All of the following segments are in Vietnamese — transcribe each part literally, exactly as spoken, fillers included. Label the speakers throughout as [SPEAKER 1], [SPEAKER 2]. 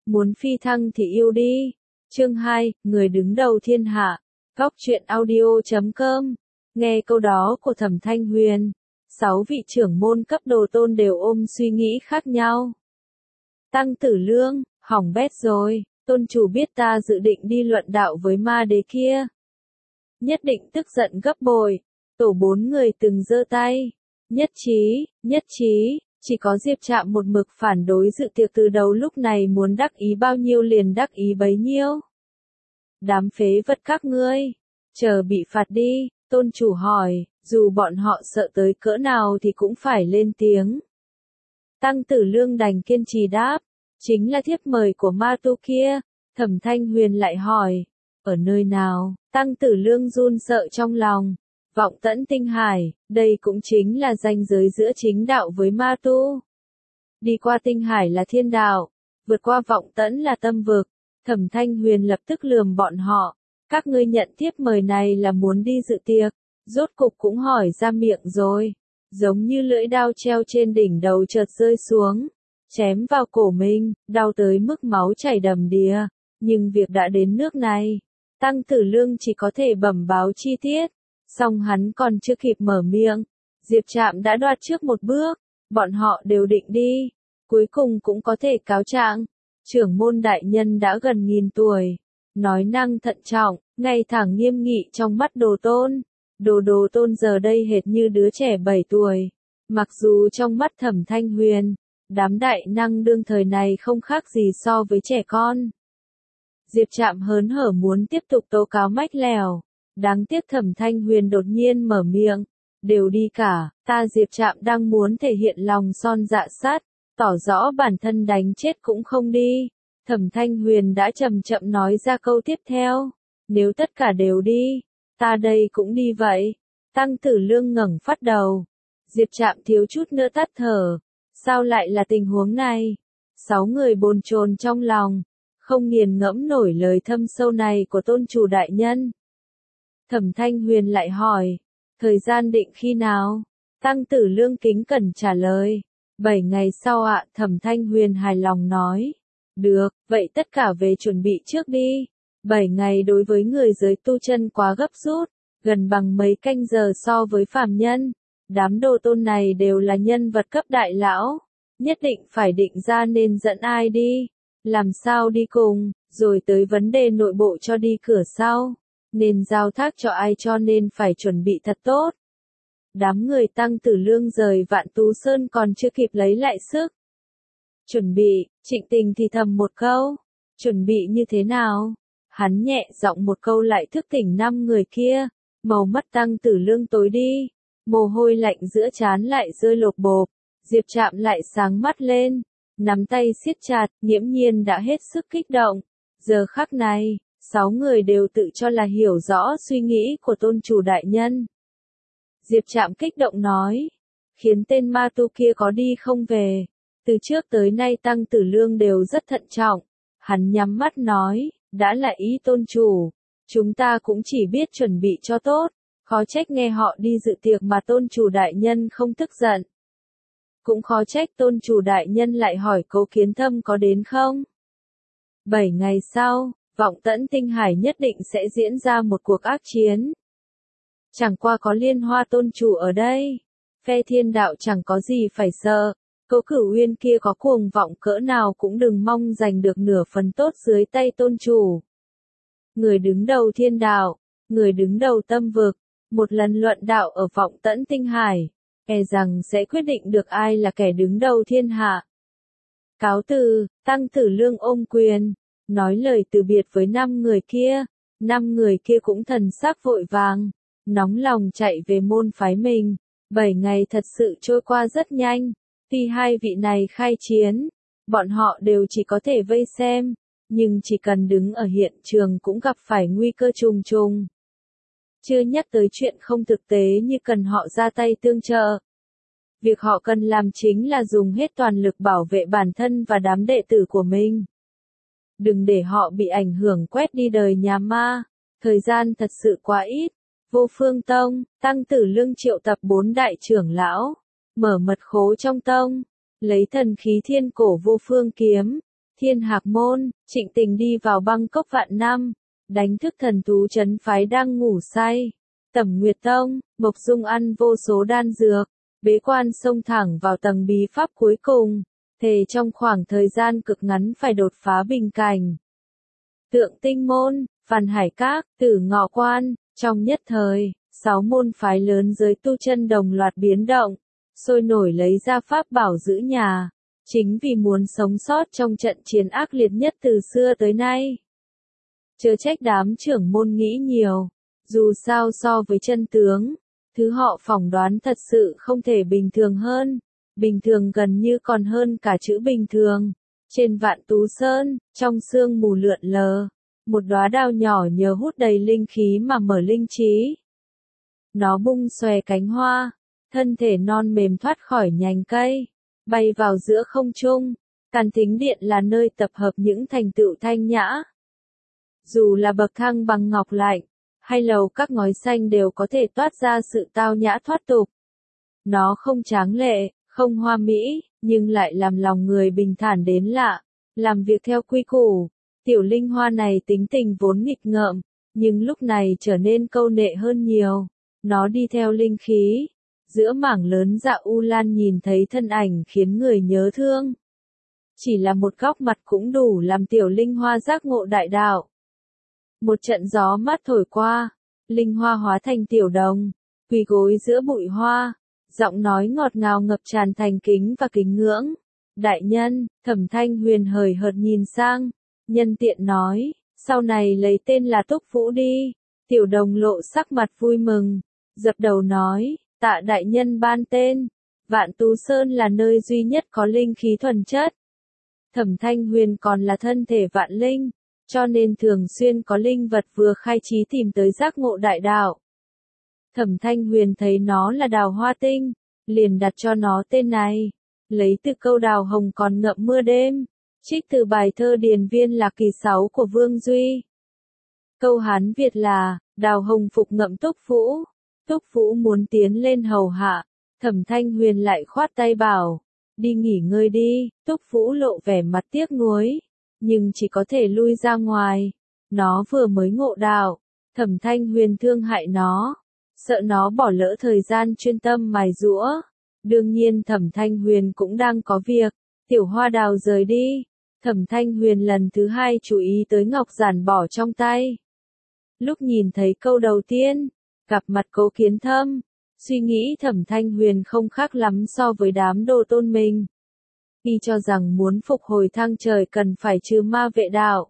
[SPEAKER 1] muốn phi thăng thì yêu đi. Chương hai, người đứng đầu thiên hạ. Góc truyện audio chấm com. Nghe câu đó của Thẩm Thanh Huyền, sáu vị trưởng môn cấp đồ tôn đều ôm suy nghĩ khác nhau. Tăng Tử Lương, hỏng bét rồi, tôn chủ biết ta dự định đi luận đạo với ma đế kia. Nhất định tức giận gấp bội. Tổ bốn người từng giơ tay. Nhất trí, nhất trí, chỉ có Diệp Trạm một mực phản đối dự tiệc từ đầu, lúc này muốn đắc ý bao nhiêu liền đắc ý bấy nhiêu. Đám phế vật các ngươi, chờ bị phạt đi, tôn chủ hỏi, dù bọn họ sợ tới cỡ nào thì cũng phải lên tiếng. Tăng Tử Lương đành kiên trì đáp, chính là thiếp mời của ma tu kia. Thẩm Thanh Huyền lại hỏi, ở nơi nào? Tăng Tử Lương run sợ trong lòng. Vọng Tẫn Tinh Hải, đây cũng chính là ranh giới giữa chính đạo với ma tu. Đi qua Tinh Hải là thiên đạo, vượt qua Vọng Tẫn là tâm vực. Thẩm Thanh Huyền lập tức lườm bọn họ, các ngươi nhận thiếp mời này là muốn đi dự tiệc, rốt cục cũng hỏi ra miệng rồi. Giống như lưỡi đao treo trên đỉnh đầu chợt rơi xuống, chém vào cổ mình, đau tới mức máu chảy đầm đìa. Nhưng việc đã đến nước này, Tăng Tử Lương chỉ có thể bẩm báo chi tiết. Song hắn còn chưa kịp mở miệng, Diệp Trạm đã đoạt trước một bước. Bọn họ đều định đi, cuối cùng cũng có thể cáo trạng. Trưởng môn đại nhân đã gần nghìn tuổi, nói năng thận trọng, ngay thẳng nghiêm nghị trong mắt đồ tôn. Đồ đồ tôn giờ đây hệt như đứa trẻ bảy tuổi. Mặc dù trong mắt Thẩm Thanh Huyền, đám đại năng đương thời này không khác gì so với trẻ con. Diệp Trạm hớn hở muốn tiếp tục tố cáo mách lèo. Đáng tiếc Thẩm Thanh Huyền đột nhiên mở miệng, đều đi cả, ta Diệp Trạm đang muốn thể hiện lòng son dạ sắt, tỏ rõ bản thân đánh chết cũng không đi. Thẩm Thanh Huyền đã chậm chậm nói ra câu tiếp theo, nếu tất cả đều đi, ta đây cũng đi vậy. Tăng Tử Lương ngẩng phát đầu, Diệp Trạm thiếu chút nữa tắt thở, sao lại là tình huống này? Sáu người bồn chồn trong lòng, không nghiền ngẫm nổi lời thâm sâu này của tôn chủ đại nhân. Thẩm Thanh Huyền lại hỏi, thời gian định khi nào? Tăng Tử Lương kính cẩn trả lời, bảy ngày sau ạ. Thẩm Thanh Huyền hài lòng nói, được, vậy tất cả về chuẩn bị trước đi. Bảy ngày đối với người giới tu chân quá gấp rút, gần bằng mấy canh giờ so với phàm nhân. Đám đồ tôn này đều là nhân vật cấp đại lão, nhất định phải định ra nên dẫn ai đi, làm sao đi cùng, rồi tới vấn đề nội bộ cho đi cửa sau. Nên giao thác cho ai cho nên phải chuẩn bị thật tốt. Đám người Tăng Tử Lương rời Vạn Tú Sơn còn chưa kịp lấy lại sức. Chuẩn bị, Trịnh Tình thì thầm một câu. Chuẩn bị như thế nào? Hắn nhẹ giọng một câu lại thức tỉnh năm người kia. Màu mắt Tăng Tử Lương tối đi. Mồ hôi lạnh giữa trán lại rơi lột bộp. Diệp Trạm lại sáng mắt lên. Nắm tay siết chặt, nghiễm nhiên đã hết sức kích động. Giờ khắc này, sáu người đều tự cho là hiểu rõ suy nghĩ của tôn chủ đại nhân. Diệp Trạm kích động nói, khiến tên ma tu kia có đi không về. Từ trước tới nay Tăng Tử Lương đều rất thận trọng. Hắn nhắm mắt nói, đã là ý tôn chủ, chúng ta cũng chỉ biết chuẩn bị cho tốt. Khó trách nghe họ đi dự tiệc mà tôn chủ đại nhân không tức giận. Cũng khó trách tôn chủ đại nhân lại hỏi Cố Kiến Thâm có đến không. Bảy ngày sau, Vọng Tẫn Tinh Hải nhất định sẽ diễn ra một cuộc ác chiến. Chẳng qua có Liên Hoa tôn chủ ở đây, phe thiên đạo chẳng có gì phải sợ. Cố Cửu Uyên kia có cuồng vọng cỡ nào cũng đừng mong giành được nửa phần tốt dưới tay tôn chủ. Người đứng đầu thiên đạo, người đứng đầu tâm vực, một lần luận đạo ở Vọng Tẫn Tinh Hải, e rằng sẽ quyết định được ai là kẻ đứng đầu thiên hạ. Cáo từ, Tăng Tử Lương ôm quyền, nói lời từ biệt với năm người kia. Năm người kia cũng thần sắc vội vàng, nóng lòng chạy về môn phái mình. Bảy ngày thật sự trôi qua rất nhanh. Tuy hai vị này khai chiến, bọn họ đều chỉ có thể vây xem, nhưng chỉ cần đứng ở hiện trường cũng gặp phải nguy cơ trùng trùng. Chưa nhắc tới chuyện không thực tế như cần họ ra tay tương trợ. Việc họ cần làm chính là dùng hết toàn lực bảo vệ bản thân và đám đệ tử của mình. Đừng để họ bị ảnh hưởng quét đi đời nhà ma. Thời gian thật sự quá ít. Vô Phương Tông, Tăng Tử Lương triệu tập bốn đại trưởng lão, mở mật khố trong tông, lấy thần khí thiên cổ Vô Phương kiếm, Thiên Hạc Môn, Trịnh Tình đi vào Bangkok vạn năm, đánh thức thần thú trấn phái đang ngủ say. Tẩm Nguyệt Tông, Mộc Dung ăn vô số đan dược, bế quan xông thẳng vào tầng bí pháp cuối cùng, thề trong khoảng thời gian cực ngắn phải đột phá bình cảnh. Tượng Tinh Môn, Phan Hải Các, Tử Ngọ Quan, trong nhất thời, sáu môn phái lớn giới tu chân đồng loạt biến động, sôi nổi lấy ra pháp bảo giữ nhà, chính vì muốn sống sót trong trận chiến ác liệt nhất từ xưa tới nay. Chớ trách đám trưởng môn nghĩ nhiều, dù sao so với chân tướng, thứ họ phỏng đoán thật sự không thể bình thường hơn, bình thường gần như còn hơn cả chữ bình thường. Trên Vạn Tú Sơn, trong sương mù lượn lờ, một đóa đào nhỏ nhờ hút đầy linh khí mà mở linh trí. Nó bung xòe cánh hoa, thân thể non mềm thoát khỏi nhành cây, bay vào giữa không trung. Càn Thính Điện là nơi tập hợp những thành tựu thanh nhã. Dù là bậc thang bằng ngọc lạnh, hay lầu các ngói xanh đều có thể toát ra sự tao nhã thoát tục. Nó không tráng lệ, không hoa mỹ, nhưng lại làm lòng người bình thản đến lạ, làm việc theo quy củ. Tiểu linh hoa này tính tình vốn nghịch ngợm, nhưng lúc này trở nên câu nệ hơn nhiều. Nó đi theo linh khí, giữa mảng lớn dạ u lan nhìn thấy thân ảnh khiến người nhớ thương. Chỉ là một góc mặt cũng đủ làm tiểu linh hoa giác ngộ đại đạo. Một trận gió mát thổi qua, linh hoa hóa thành tiểu đồng, quỳ gối giữa bụi hoa, giọng nói ngọt ngào ngập tràn thành kính và kính ngưỡng. Đại nhân, Thẩm Thanh Huyền hời hợt nhìn sang, nhân tiện nói, sau này lấy tên là Túc Vũ đi. Tiểu đồng lộ sắc mặt vui mừng, dập đầu nói, tạ đại nhân ban tên. Vạn Tú Sơn là nơi duy nhất có linh khí thuần chất. Thẩm Thanh Huyền còn là thân thể vạn linh, cho nên thường xuyên có linh vật vừa khai trí tìm tới giác ngộ đại đạo. Thẩm Thanh Huyền thấy nó là đào hoa tinh, liền đặt cho nó tên này, lấy từ câu đào hồng còn ngậm mưa đêm, trích từ bài thơ Điền Viên Lạc Kỳ sáu của Vương Duy. Câu Hán Việt là, đào hồng phục ngậm Túc Vũ, Túc Vũ muốn tiến lên hầu hạ, Thẩm Thanh Huyền lại khoát tay bảo, đi nghỉ ngơi đi. Túc Vũ lộ vẻ mặt tiếc nuối, nhưng chỉ có thể lui ra ngoài, nó vừa mới ngộ đạo. Thẩm Thanh Huyền thương hại nó, sợ nó bỏ lỡ thời gian chuyên tâm mài giũa. Đương nhiên Thẩm Thanh Huyền cũng đang có việc. Tiểu hoa đào rời đi, Thẩm Thanh Huyền lần thứ hai chú ý tới ngọc giản bỏ trong tay. Lúc nhìn thấy câu đầu tiên, gặp mặt Cố Kiến Thâm, suy nghĩ Thẩm Thanh Huyền không khác lắm so với đám đồ tôn mình. Y cho rằng muốn phục hồi thăng trời cần phải trừ ma vệ đạo.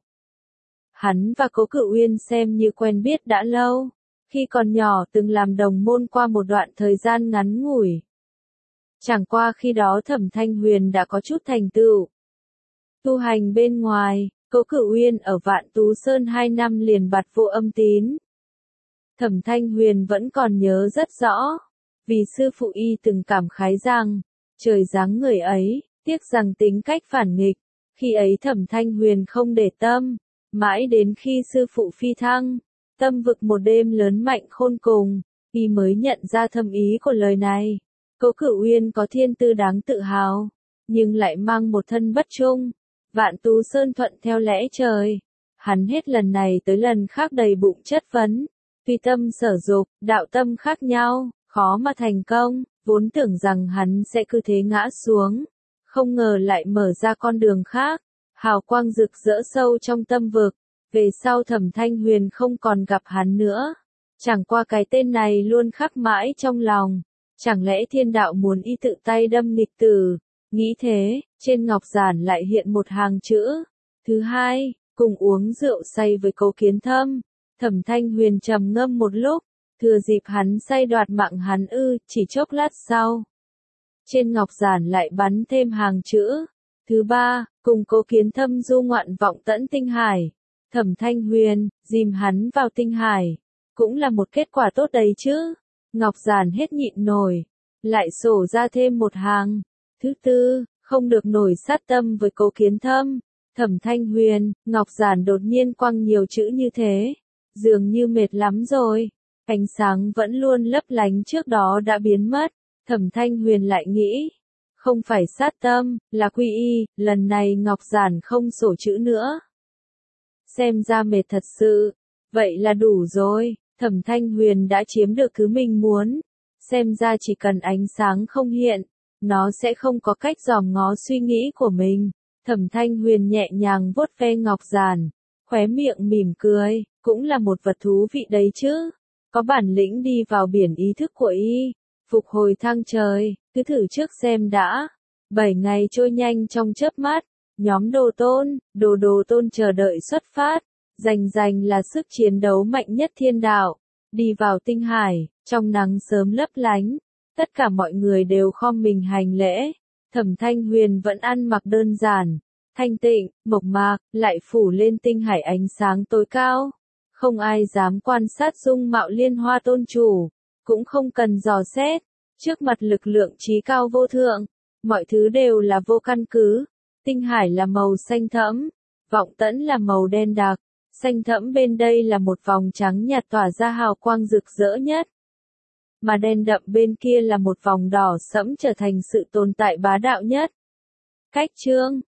[SPEAKER 1] Hắn và Cố Cự Uyên xem như quen biết đã lâu, khi còn nhỏ từng làm đồng môn qua một đoạn thời gian ngắn ngủi. Chẳng qua khi đó Thẩm Thanh Huyền đã có chút thành tựu. Tu hành bên ngoài, Cố Cự Uyên ở Vạn Tú Sơn hai năm liền bặt vô âm tín. Thẩm Thanh Huyền vẫn còn nhớ rất rõ, vì sư phụ y từng cảm khái rằng, trời giáng người ấy, tiếc rằng tính cách phản nghịch. Khi ấy Thẩm Thanh Huyền không để tâm, mãi đến khi sư phụ phi thăng, tâm vực một đêm lớn mạnh khôn cùng, y mới nhận ra thâm ý của lời này. Cố Cự Uyên có thiên tư đáng tự hào, nhưng lại mang một thân bất trung. Vạn Tú Sơn thuận theo lẽ trời, hắn hết lần này tới lần khác đầy bụng chất vấn, tùy tâm sở dục, đạo tâm khác nhau, khó mà thành công, vốn tưởng rằng hắn sẽ cứ thế ngã xuống, không ngờ lại mở ra con đường khác, hào quang rực rỡ sâu trong tâm vực. Về sau Thẩm Thanh Huyền không còn gặp hắn nữa, chẳng qua cái tên này luôn khắc mãi trong lòng. Chẳng lẽ thiên đạo muốn y tự tay đâm nghịch tử? Nghĩ thế, trên ngọc giản lại hiện một hàng chữ. Thứ hai, cùng uống rượu say với Cố Kiến Thâm. Thẩm Thanh Huyền trầm ngâm một lúc, thừa dịp hắn say đoạt mạng hắn ư, chỉ chốc lát sau. Trên ngọc giản lại bắn thêm hàng chữ. Thứ ba, cùng Cố Kiến Thâm du ngoạn vọng tẫn tinh hải. Thẩm Thanh Huyền, dìm hắn vào tinh hải. Cũng là một kết quả tốt đấy chứ. Ngọc giản hết nhịn nổi, lại sổ ra thêm một hàng. Thứ tư, không được nổi sát tâm với Cố Kiến Thâm. Thẩm Thanh Huyền, ngọc giản đột nhiên quăng nhiều chữ như thế, dường như mệt lắm rồi. Ánh sáng vẫn luôn lấp lánh trước đó đã biến mất. Thẩm Thanh Huyền lại nghĩ, Không phải sát tâm, là quy y, lần này Ngọc Giản không sổ chữ nữa. Xem ra mệt thật sự. Vậy là đủ rồi, Thẩm Thanh Huyền đã chiếm được thứ mình muốn. Xem ra chỉ cần ánh sáng không hiện, nó sẽ không có cách dòm ngó suy nghĩ của mình. Thẩm Thanh Huyền nhẹ nhàng vuốt ve Ngọc Giản, khóe miệng mỉm cười, cũng là một vật thú vị đấy chứ. Có bản lĩnh đi vào biển ý thức của y, phục hồi thăng trời, cứ thử trước xem đã. Bảy ngày trôi nhanh trong chớp mắt, nhóm Đồ Tôn, Đồ Đồ Tôn chờ đợi xuất phát, giành giành là sức chiến đấu mạnh nhất thiên đạo. Đi vào tinh hải, trong nắng sớm lấp lánh, tất cả mọi người đều khom mình hành lễ. Thẩm Thanh Huyền vẫn ăn mặc đơn giản, thanh tịnh, mộc mạc, lại phủ lên tinh hải ánh sáng tối cao. Không ai dám quan sát dung mạo Liên Hoa tôn chủ, cũng không cần dò xét. Trước mặt lực lượng trí cao vô thượng, mọi thứ đều là vô căn cứ. Tinh hải là màu xanh thẫm, vọng tẫn là màu đen đặc. Xanh thẫm bên đây là một vòng trắng nhạt tỏa ra hào quang rực rỡ nhất. Mà đen đậm bên kia là một vòng đỏ sẫm trở thành sự tồn tại bá đạo nhất. Cách chương